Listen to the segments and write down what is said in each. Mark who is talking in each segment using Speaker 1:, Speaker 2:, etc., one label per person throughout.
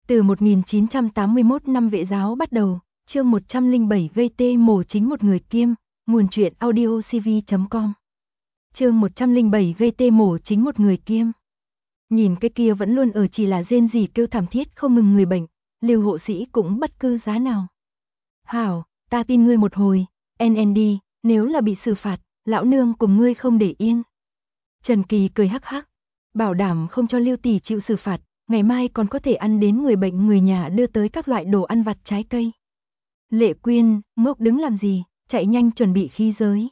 Speaker 1: Từ 1981 năm vệ giáo bắt đầu, chương 107 gây tê mổ chính một người kiêm, nguồn truyện audiocv.com. Chương 107 gây tê mổ chính một người kiêm. Nhìn cái kia vẫn luôn ở chỉ là rên rỉ kêu thảm thiết không ngừng người bệnh, Lưu hộ sĩ cũng bất cứ giá nào. Hảo, ta tin ngươi một hồi, NND, nếu là bị xử phạt, lão nương cùng ngươi không để yên. Trần Kỳ cười hắc hắc, bảo đảm không cho Lưu tỷ chịu xử phạt, ngày mai còn có thể ăn đến người bệnh người nhà đưa tới các loại đồ ăn vặt trái cây. Lệ Quyên, ngốc đứng làm gì, chạy nhanh chuẩn bị khí giới.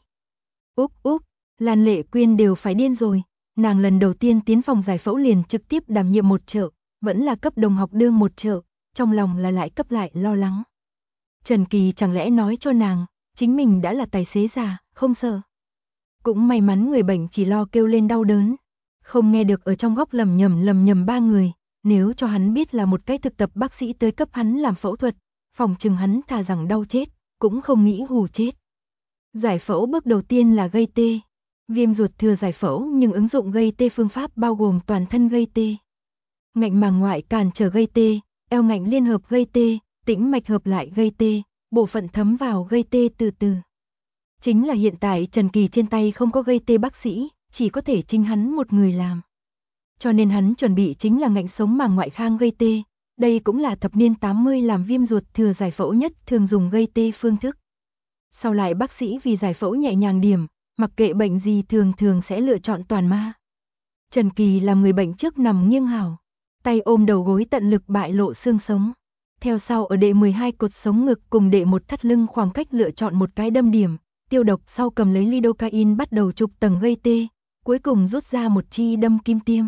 Speaker 1: Úp, Lan Lệ Quyên đều phải điên rồi, nàng lần đầu tiên tiến phòng giải phẫu liền trực tiếp đảm nhiệm một chợ, vẫn là cấp đồng học đương một chợ, trong lòng là lại cấp lại lo lắng. Trần Kỳ chẳng lẽ nói cho nàng, chính mình đã là tài xế già, không sợ. Cũng may mắn người bệnh chỉ lo kêu lên đau đớn, không nghe được ở trong góc lầm nhầm ba người, nếu cho hắn biết là một cái thực tập bác sĩ tới cấp hắn làm phẫu thuật, phòng chừng hắn thà rằng đau chết, cũng không nghĩ hù chết. Giải phẫu bước đầu tiên là gây tê. Viêm ruột thừa giải phẫu nhưng ứng dụng gây tê phương pháp bao gồm toàn thân gây tê. Ngạnh màng ngoại cản trở gây tê, eo ngạnh liên hợp gây tê, tĩnh mạch hợp lại gây tê, bộ phận thấm vào gây tê từ từ. Chính là hiện tại Trần Kỳ trên tay không có gây tê bác sĩ, chỉ có thể chính hắn một người làm. Cho nên hắn chuẩn bị chính là ngạnh sống màng ngoại khang gây tê, đây cũng là thập niên 80 làm viêm ruột thừa giải phẫu nhất thường dùng gây tê phương thức. Sau lại bác sĩ vì giải phẫu nhẹ nhàng điểm, mặc kệ bệnh gì thường sẽ lựa chọn toàn ma. Trần Kỳ làm người bệnh trước nằm nghiêng hảo, tay ôm đầu gối tận lực bại lộ xương sống. Theo sau ở đệ 12 cột sống ngực cùng đệ một thắt lưng khoảng cách lựa chọn một cái đâm điểm, tiêu độc sau cầm lấy lidocaine bắt đầu chụp tầng gây tê, cuối cùng rút ra một chi đâm kim tiêm.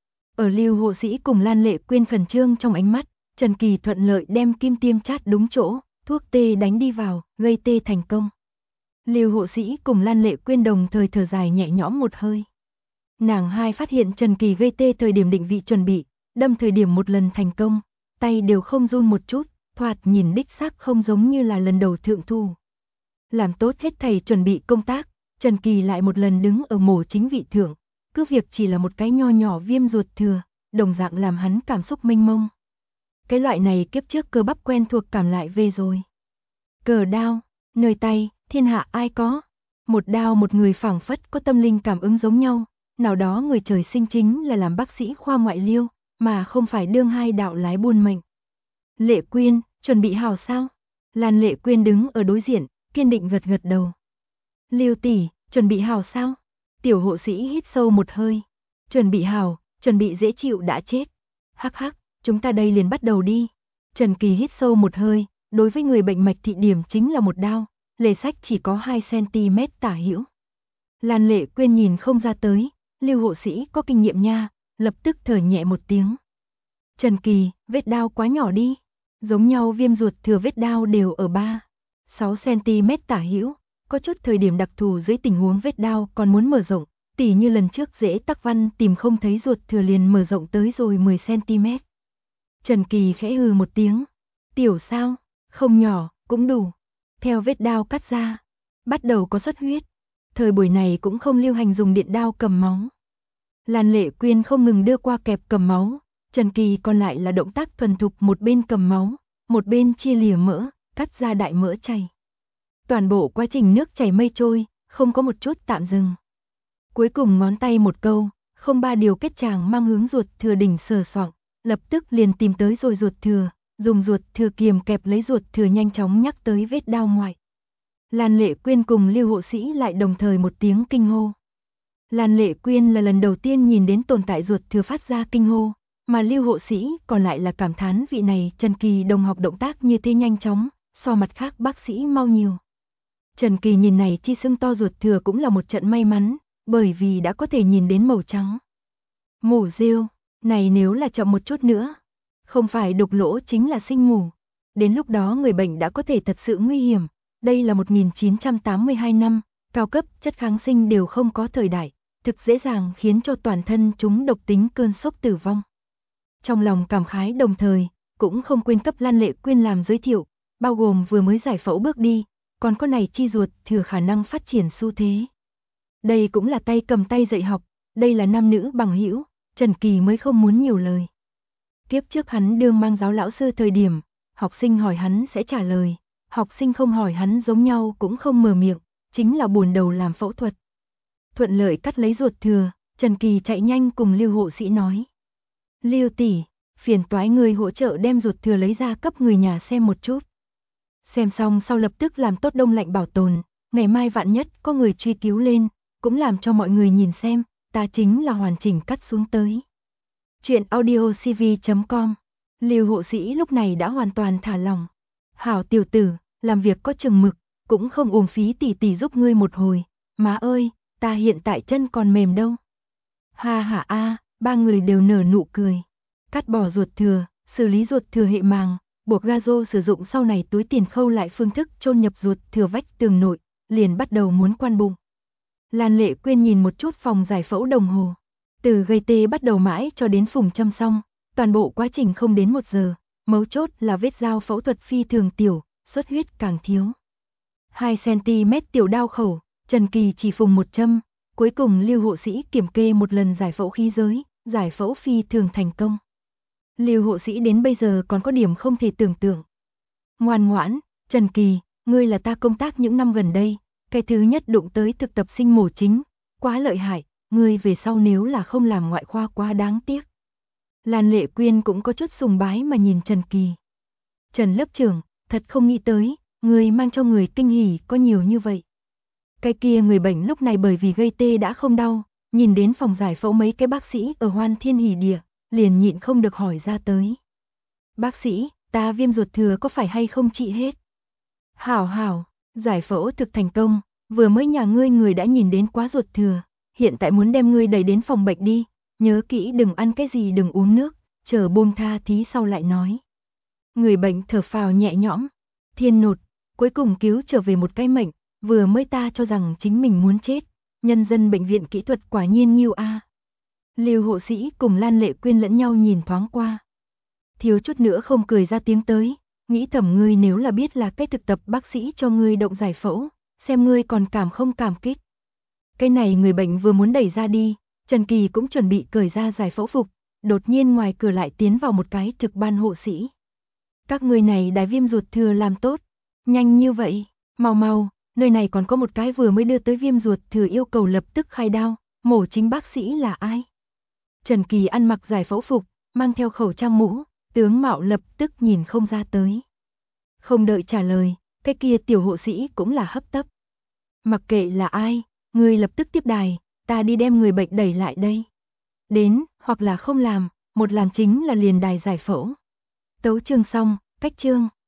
Speaker 1: Ở Lưu hộ sĩ cùng Lan Lệ Quyên khẩn trương trong ánh mắt, Trần Kỳ thuận lợi đem kim tiêm chát đúng chỗ, thuốc tê đánh đi vào, gây tê thành công. Lưu hộ sĩ cùng Lan Lệ Quyên đồng thời thở dài nhẹ nhõm một hơi. Nàng hai phát hiện Trần Kỳ gây tê thời điểm định vị chuẩn bị, đâm thời điểm một lần thành công, tay đều không run một chút, thoạt nhìn đích xác không giống như là lần đầu thượng thu. Làm tốt hết thầy chuẩn bị công tác, Trần Kỳ lại một lần đứng ở mổ chính vị thượng, cứ việc chỉ là một cái nho nhỏ viêm ruột thừa, đồng dạng làm hắn cảm xúc mênh mông. Cái loại này kiếp trước cơ bắp quen thuộc cảm lại về rồi. Cờ đao, nơi tay, thiên hạ ai có. Một đao một người phảng phất có tâm linh cảm ứng giống nhau, nào đó người trời sinh chính là làm bác sĩ khoa ngoại liêu, mà không phải đương hai đạo lái buôn mệnh. Lệ Quyên, chuẩn bị hảo sao? Lan Lệ Quyên đứng ở đối diện, kiên định gật đầu. Lưu tỷ, chuẩn bị hảo sao? Tiểu hộ sĩ hít sâu một hơi. Chuẩn bị hảo, chuẩn bị dễ chịu đã chết. Hắc hắc, chúng ta đây liền bắt đầu đi. Trần Kỳ hít sâu một hơi, đối với người bệnh mạch thị điểm chính là một đao, lề sách chỉ có 2 cm tả hữu. Lan Lệ Quyên nhìn không ra tới, Lưu hộ sĩ có kinh nghiệm nha, lập tức thở nhẹ một tiếng. Trần Kỳ, vết đao quá nhỏ đi. Giống nhau viêm ruột thừa vết đao đều ở 3-6 cm tả hữu, có chút thời điểm đặc thù dưới tình huống vết đao còn muốn mở rộng, tỉ như lần trước dễ tắc văn tìm không thấy ruột thừa liền mở rộng tới rồi 10 cm. Trần Kỳ khẽ hừ một tiếng. Tiểu sao, không nhỏ, cũng đủ. Theo vết đao cắt ra, bắt đầu có xuất huyết. Thời buổi này cũng không lưu hành dùng điện đao cầm máu. Lan Lệ Quyên không ngừng đưa qua kẹp cầm máu, Trần Kỳ còn lại là động tác thuần thục, một bên cầm máu, một bên chia lìa mỡ, cắt ra đại mỡ chảy. Toàn bộ quá trình nước chảy mây trôi, không có một chút tạm dừng. Cuối cùng ngón tay một câu, không ba điều kết chàng mang hướng ruột thừa đỉnh sờ soạng, lập tức liền tìm tới rồi ruột thừa, dùng ruột thừa kiềm kẹp lấy ruột thừa nhanh chóng nhắc tới vết đao ngoại. Lan Lệ Quyên cùng Lưu hộ sĩ lại đồng thời một tiếng kinh hô. Lan Lệ Quyên là lần đầu tiên nhìn đến tồn tại ruột thừa phát ra kinh hô, mà Lưu hộ sĩ còn lại là cảm thán vị này Trần Kỳ đồng học động tác như thế nhanh chóng, so mặt khác bác sĩ mau nhiều. Trần Kỳ nhìn này chi sưng to ruột thừa cũng là một trận may mắn, bởi vì đã có thể nhìn đến màu trắng. Mủ rêu, này nếu là chậm một chút nữa, không phải đục lỗ chính là sinh mủ. Đến lúc đó người bệnh đã có thể thật sự nguy hiểm. Đây là 1982 năm, cao cấp chất kháng sinh đều không có thời đại, thực dễ dàng khiến cho toàn thân chúng độc tính cơn sốc tử vong. Trong lòng cảm khái đồng thời, cũng không quên cấp Lan Lệ Quyên làm giới thiệu, bao gồm vừa mới giải phẫu bước đi, còn có này chi ruột thừa khả năng phát triển xu thế. Đây cũng là tay cầm tay dạy học, đây là nam nữ bằng hữu, Trần Kỳ mới không muốn nhiều lời. Kiếp trước hắn đương mang giáo lão sư thời điểm, học sinh hỏi hắn sẽ trả lời, học sinh không hỏi hắn giống nhau cũng không mở miệng, chính là buồn đầu làm phẫu thuật. Thuận lợi cắt lấy ruột thừa, Trần Kỳ chạy nhanh cùng Lưu hộ sĩ nói. Lưu tỷ, phiền toái người hỗ trợ đem ruột thừa lấy ra cấp người nhà xem một chút. Xem xong sau lập tức làm tốt đông lạnh bảo tồn, ngày mai vạn nhất có người truy cứu lên, cũng làm cho mọi người nhìn xem, ta chính là hoàn chỉnh cắt xuống tới. Chuyện audiocv.com. Lưu hộ sĩ lúc này đã hoàn toàn thả lỏng. Hảo tiểu tử, làm việc có chừng mực, cũng không uổng phí tỷ tỷ giúp ngươi một hồi. Má ơi, ta hiện tại chân còn mềm đâu. Ha ha a, ba người đều nở nụ cười. Cắt bỏ ruột thừa, xử lý ruột thừa hệ màng, buộc gazo sử dụng sau này túi tiền khâu lại phương thức chôn nhập ruột thừa vách tường nội, liền bắt đầu muốn quan bụng. Lan Lệ Quyên nhìn một chút phòng giải phẫu đồng hồ. Từ gây tê bắt đầu mãi cho đến phùng châm xong, toàn bộ quá trình không đến 1 giờ, mấu chốt là vết dao phẫu thuật phi thường tiểu, xuất huyết càng thiếu. 2cm tiểu đao khẩu, Trần Kỳ chỉ phùng 1 châm, cuối cùng Lưu hộ sĩ kiểm kê một lần giải phẫu khí giới, giải phẫu phi thường thành công. Lưu hộ sĩ đến bây giờ còn có điểm không thể tưởng tượng. Ngoan ngoãn, Trần Kỳ, ngươi là ta công tác những năm gần đây, cái thứ nhất đụng tới thực tập sinh mổ chính, quá lợi hại, ngươi về sau nếu là không làm ngoại khoa quá đáng tiếc. Lan Lệ Quyên cũng có chút sùng bái mà nhìn Trần Kỳ. Trần lớp trưởng, thật không nghĩ tới, ngươi mang cho người kinh hỉ có nhiều như vậy. Cái kia người bệnh lúc này bởi vì gây tê đã không đau, nhìn đến phòng giải phẫu mấy cái bác sĩ ở Hoan Thiên Hỷ Địa, liền nhịn không được hỏi ra tới. Bác sĩ, ta viêm ruột thừa có phải hay không trị hết? Hảo hảo, giải phẫu thực thành công, vừa mới nhà ngươi người đã nhìn đến quá ruột thừa, hiện tại muốn đem ngươi đẩy đến phòng bệnh đi, nhớ kỹ đừng ăn cái gì đừng uống nước, chờ buông tha thí sau lại nói. Người bệnh thở phào nhẹ nhõm, thiên nột, cuối cùng cứu trở về một cái mệnh, vừa mới ta cho rằng chính mình muốn chết, nhân dân bệnh viện kỹ thuật quả nhiên nghiêu a. Lưu hộ sĩ cùng Lan Lệ Quyên lẫn nhau nhìn thoáng qua. Thiếu chút nữa không cười ra tiếng tới, nghĩ thầm ngươi nếu là biết là cái thực tập bác sĩ cho ngươi động giải phẫu, xem ngươi còn cảm không cảm kích. Cái này người bệnh vừa muốn đẩy ra đi, Trần Kỳ cũng chuẩn bị cởi ra giải phẫu phục, đột nhiên ngoài cửa lại tiến vào một cái trực ban hộ sĩ. Các người này đái viêm ruột thừa làm tốt, nhanh như vậy, mau mau, nơi này còn có một cái vừa mới đưa tới viêm ruột thừa yêu cầu lập tức khai đao, mổ chính bác sĩ là ai? Trần Kỳ ăn mặc giải phẫu phục, mang theo khẩu trang mũ, tướng mạo lập tức nhìn không ra tới. Không đợi trả lời, cái kia tiểu hộ sĩ cũng là hấp tấp. Mặc kệ là ai, người lập tức tiếp đài, ta đi đem người bệnh đẩy lại đây. Đến, hoặc là không làm, một làm chính là liền đài giải phẫu. Tấu chương xong, cách chương.